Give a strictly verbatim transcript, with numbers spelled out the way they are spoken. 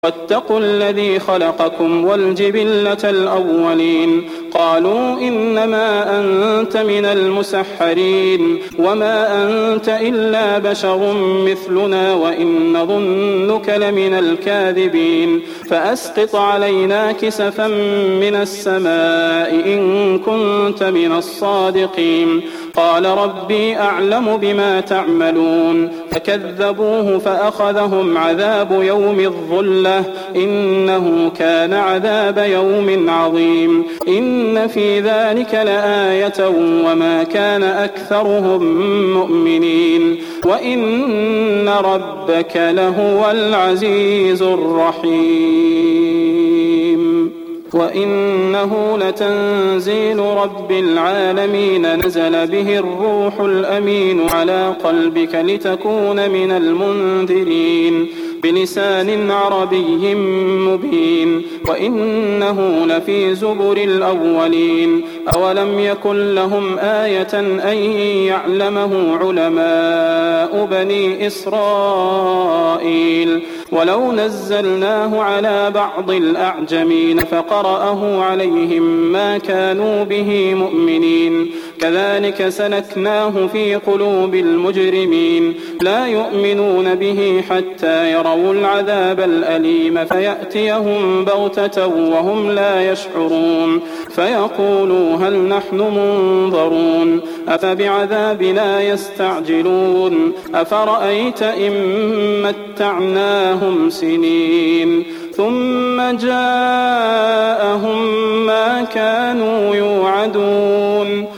واتقوا الذي خلقكم والجبلة الأولين قالوا إنما أنت من المسحرين وما أنت إلا بشر مثلنا وإن نظنك لمن الكاذبين فأسقط علينا كسفا من السماء إن كنت من الصادقين قال ربي أعلم بما تعملون فكذبوه فأخذهم عذاب يوم الظلة إنه كان عذاب يوم عظيم إن في ذلك لآية وما كان أكثرهم مؤمنين وإن ربك لهو العزيز الرحيم وإنه لتنزيل رب العالمين نزل به الروح الأمين على قلبك لتكون من المنذرين بلسان عربي مبين وإنه لفي زبر الأولين أولم يكن لهم آية أن يعلمه علماء بني إسرائيل ولو نزلناه على بعض الأعجمين فقرأه عليهم ما كانوا به مؤمنين كذلك سلكناه في قلوب المجرمين لا يؤمنون به حتى يروا العذاب الأليم فيأتيهم بغتة وهم لا يشعرون فيقولوا هل نحن منظرون أفبعذابنا يستعجلون أفرأيت إن متعناهم سنين ثم جاءهم ما كانوا يوعدون